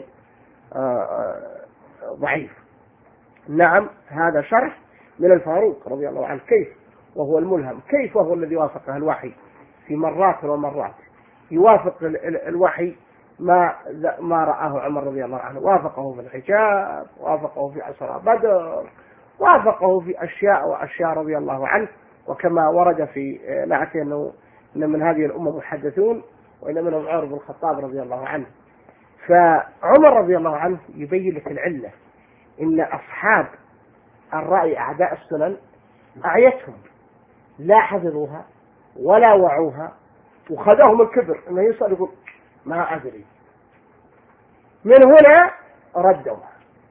ضعيف. نعم، هذا شرح من الفاروق رضي الله عنه، كيف وهو الملهم، كيف وهو الذي وافقه الوحي في مرات ومرات، يوافق الوحي ما رآه عمر رضي الله عنه، وافقه في الحجاب، وافقه في أسرى بدر، وافقه في أشياء وأشياء رضي الله عنه. وكما ورد في نعته أنه إن من هذه الأمة محدثون وإن منهم عمر بن الخطاب رضي الله عنه. فعمر رضي الله عنه يبين لك العلة، إن أصحاب الرأي أعداء السنن أعيتهم، لا حفظوها ولا وعوها، وخذهم الكبر إنه يسأل يقول ما أدري. من هنا ردوها.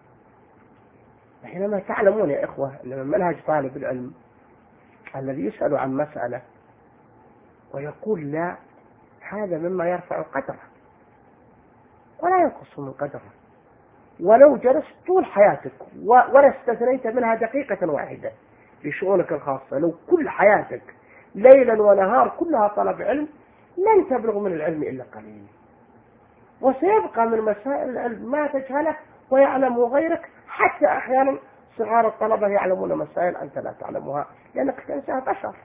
حينما تعلمون يا إخوة أن من منهج طالب العلم الذي يسأل عن مسألة ويقول لا، هذا مما يرفع قدره ولا ينقص من قدره. ولو جلست طول حياتك ولا استثنيت منها دقيقة واحدة لشؤونك الخاصة، لو كل حياتك ليلا ونهار كلها طلب علم، لن تبلغ من العلم إلا قليل، وسيبقى من مسائل العلم ما تجهله ويعلمه غيرك، حتى أحيانا صغار الطلبة يعلمون مسائل أنت لا تعلمها لأنك تنساها بشر.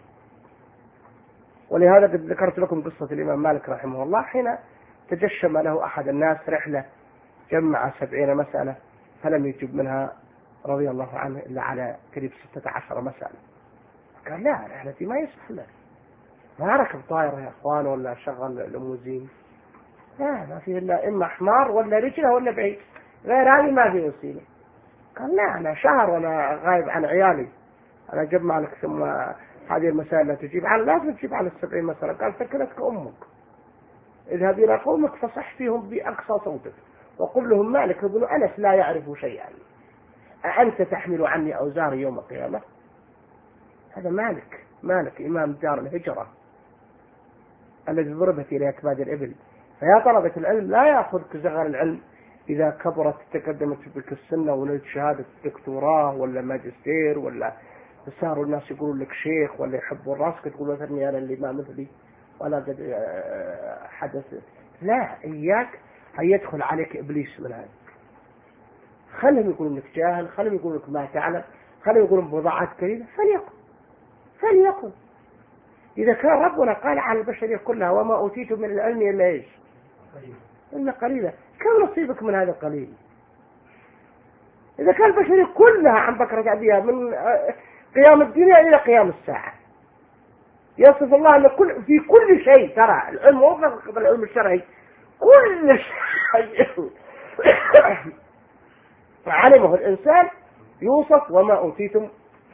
ولهذا قد ذكرت لكم قصة الإمام مالك رحمه الله حين تجشم له أحد الناس رحلة جمع 70 مسألة فلم يجب منها رضي الله عنه إلا على قريب 16 مسألة. قال لا، رحلتي ما يصح له، ما ركب طائرة يا أخوان ولا شغل ليموزين، لا ما فيه إلا إما حمار ولا رجله ولا بعيد، غير هذه ما فيه وسيلة. قال لا، أنا شهر وأنا غايب عن عيالي، أنا أجمع لك ثم هذه المسائل لا تجيب على، لازم تجيب على 70 مسألة. قال سكنتك أمك، اذهب إلى قومك فصح فيهم بأقصى صوتك وقل لهم مالك بن أنس لا يعرف شيئا، أأنت تحمل عني أوزاري يوم القيامة؟ هذا مالك إمام دار الهجرة الذي ضربت إلى أكباد الإبل. فيا طلبة العلم لا يأخذك صغر العلم إذا كبرت تقدمت بك السنة ونلت شهادة دكتوراه ولا ماجستير ولا صاروا الناس يقولون لك شيخ ولا يحبوا راسك تقول مثلني أنا اللي ما مثلي ولا قد حدث. لا، إياك أن يدخل عليك إبليس من هذا. خلهم يقولون لك جاهل، خلهم يقولون لك ما تعلم، خلهم يقولون بضاعات قليلة، فليقل. إذا كان ربنا قال على البشرية كلها وما أوتيتم من العلم إلا إيش؟ إلا قليلا. كم نصيبك من هذا القليل؟ إذا كان البشرية كلها عن بكرة أبيها من قيام الدنيا إلى قيام الساعة يصف الله أن في كل شيء، ترى العلم مو فقط العلم الشرعي، كل شيء علمه الإنسان يوصف وما أوتيتم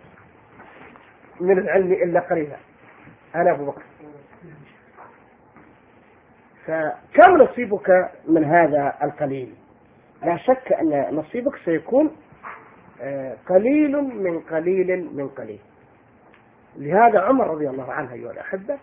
من العلم إلا قليلا. أنا أبو بكر. فكم نصيبك من هذا القليل؟ لا شك أن نصيبك سيكون قليل من قليل من قليل. لهذا عمر رضي الله عنه أيها الأحبة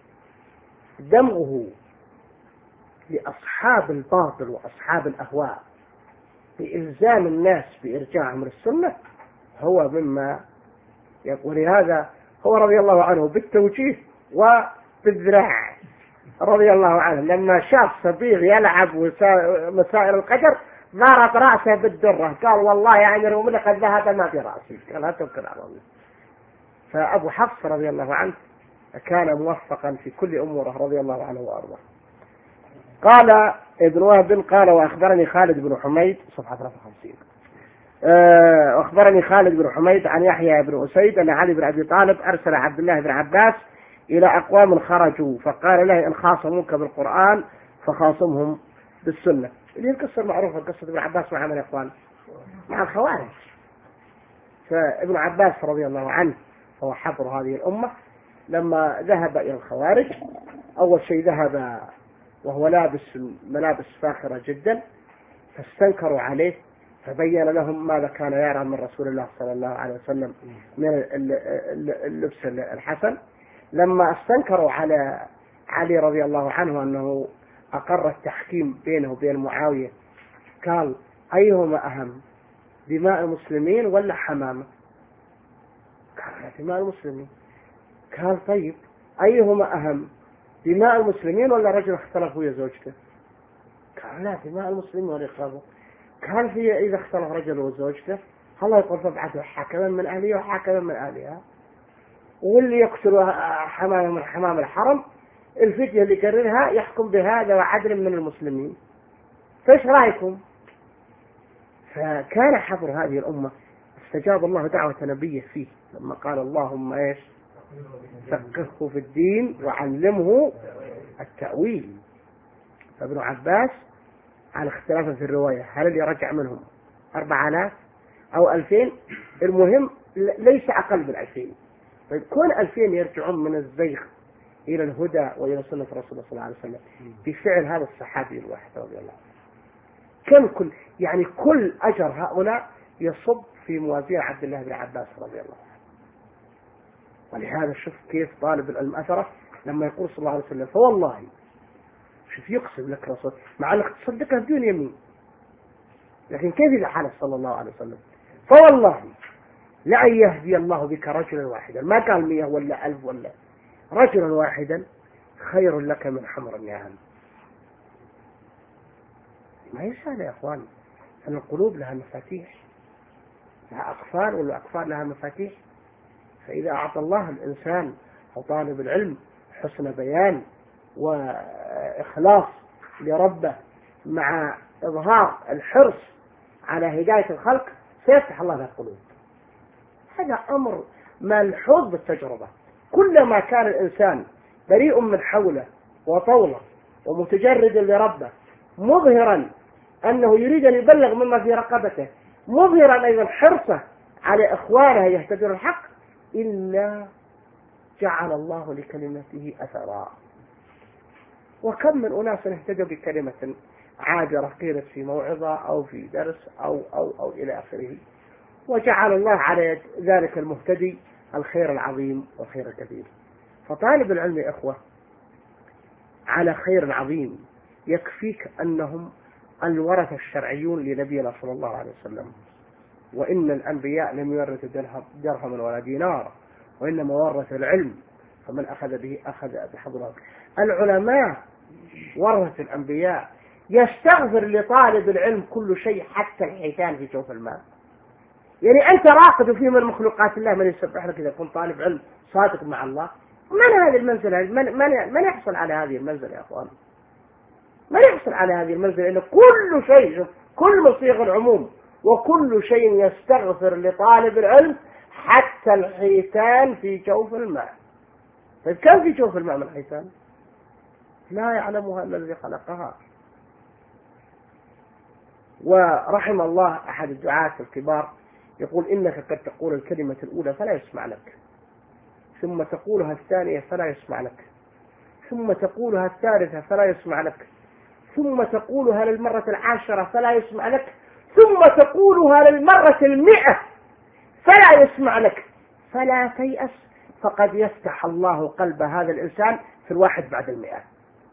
دمغه لأصحاب الباطل وأصحاب الأهواء بإلزام الناس بإرجاعهم للسنة هو مما يقول. لهذا هو رضي الله عنه بالتوجيه وبالذراع رضي الله عنه لما شاف صبيغ يلعب مسائل القدر ضرب رأسه بالدرة قال والله يا أمير المؤمنين قد ذهب ما في رأسي. قال لا تذكر على الله. فأبو حفص رضي الله عنه كان موفقا في كل أموره رضي الله عنه وأرضاه. قال ابن وهب قال وأخبرني خالد بن حميد صفحة 53 أخبرني خالد بن حميد عن يحيى بن أسيد أن علي بن أبي طالب أرسل عبد الله بن عباس إلى أقوام خرجوا فقال له إن خاصموك بالقرآن فخاصمهم بالسنة. اللي القصة المعروفة قصة ابن عباس مع من إخوان مع الخوارج. فابن عباس رضي الله عنه هو حبر هذه الأمة. لما ذهب إلى الخوارج أول شيء ذهب وهو لابس ملابس فاخرة جدا فاستنكروا عليه فبين لهم ماذا كان يرى من رسول الله صلى الله عليه وسلم من اللبس الحسن. لما استنكروا على علي رضي الله عنه أنه أقر التحكيم بينه وبين معاوية قال أيهما أهم دماء المسلمين ولا حمامة؟ قال دماء المسلمين. قال طيب أيهما أهم دماء المسلمين ولا رجل اختلف ويا زوجته؟ قال لا دماء المسلمين ولا يخافوا. قال في إذا اختلف رجل وزوجته الله يقول فابعثوا حكما من أهلها وحكما من أهلها واللي يقتل حمامة من حمام الحرم الفتية اللي يكررها يحكم بهذا وعدل من المسلمين. فايش رأيكم؟ فكان حبر هذه الأمة استجاب الله دعوة نبيه فيه لما قال اللهم ايش فقهه في الدين وعلمه التأويل. فابن عباس على اختلاف في الرواية هل اللي رجع منهم 4000 أو 2000 المهم ليس أقل من 2000. طيب كون 2000 يرجعون من الزيغ إلى الهدى وإلى سنة رسول الله صلى الله عليه وسلم بفعل هذا الصحابي الواحد رضي الله عنه. كم يعني كل أجر هؤلاء يصب في موازين عبد الله بن عباس رضي الله عنه. ولهذا شوف كيف طالب العلم أثره لما يقول صلى الله عليه وسلم فوالله شوف يقسم لك رسول مع أنك تصدقه بدون يمين لكن كيف إذا حالف صلى الله عليه وسلم فوالله لأن يهدي الله بك رجلا واحدا ما قال 100 ولا 1000 ولا رجلا واحدا خير لك من حمر النعام. ما يسأل يا أخوان أن القلوب لها مفاتيح لها أقفال ولا أقفال لها مفاتيح. فإذا أعطى الله الإنسان أو طالب العلم حسن بيان وإخلاص لربه مع إظهار الحرص على هداية الخلق سيفتح الله له القلوب. هذا أمر ملحوظ بالتجربة. كلما كان الإنسان بريء من حوله وطوله ومتجرد لربه مظهرا أنه يريد أن يبلغ مما في رقبته مظهرا أيضا حرصه على إخوانه يهتدون الحق إلا جعل الله لكلمته أثرا. وكم من أناس اهتدوا بكلمة عابرة قيلت في موعظة أو في درس أو إلى آخره وجعل الله على ذلك المهتدي الخير العظيم والخير الكبير. فطالب العلم يا إخوة على خير عظيم. يكفيك أنهم الورثة الشرعيون لنبينا صلى الله عليه وسلم، وإن الأنبياء لم يورثوا درهم ولا دينار، وإنما ورثوا العلم، فمن أخذ به أخذ بحظ. العلماء ورثة الأنبياء. يستغفر لطالب العلم كل شيء حتى الحيتان في جوف الماء. يعني أنت راقد في من مخلوقات الله من يسبح لك إذا كنت طالب علم صادق مع الله. من هذه المنزلة؟ من يحصل على هذه المنزلة يا أخوان؟ من يحصل على هذه المنزلة؟ إن كل شيء، كل من صيغ العموم، وكل شيء يستغفر لطالب العلم حتى الحيتان في جوف الماء. طيب كم في جوف الماء من الحيتان؟ لا يعلمها إلا الذي خلقها. ورحم الله أحد الدعاة الكبار يقول: إنك قد تقول الكلمة الأولى فلا يسمع لك، ثم تقولها الثانية فلا يسمع لك، ثم تقولها الثالثة فلا يسمع لك، ثم تقولها للمرة 10 فلا يسمع لك، ثم تقولها للمرة 100 فلا يسمع لك. فلا تيأس، فقد يفتح الله قلب هذا الإنسان في 1 بعد 100.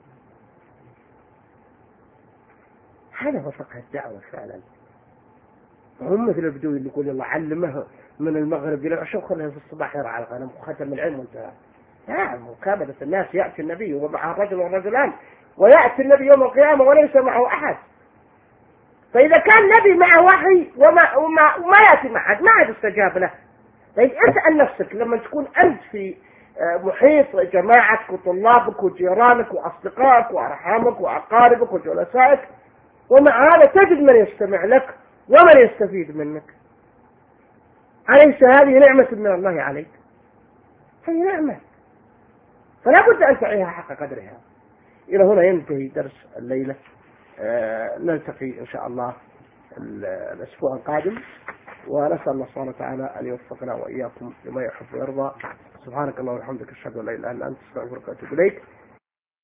هذا هو فقه الدعوة فعلا. هم مثل البدوي اللي يقول الله علمه من المغرب إلى العشاء وخليه في الصباح يرعى الغنم وختم العلم وانتهى. مكابدة الناس. يأتي النبي ومعه الرجل والرجلان، ويأتي النبي يوم القيامة وليس معه أحد. فإذا كان النبي معه وحي وما يأتي معه ما عاد استجاب له. طيب اسأل نفسك لما تكون أنت في محيط جماعتك وطلابك وجيرانك وأصدقائك وأرحامك وأقاربك وجلسائك، ومع هذا تجد من يستمع لك ومن يستفيد منك. أليس هذه نعمة من الله عليك؟ هذه نعمة، فلا بد أن تعيها حق قدرها. إلى هنا ينتهي درس الليلة. نلتقي إن شاء الله الأسبوع القادم، ونسأل الله سبحانه وتعالى أن يوفقنا وإياكم لما يحب ويرضى. سبحانك اللهم وبحمدك، أشهد أن لا إله إلا أنت، أستغفرك وأتوب إليك.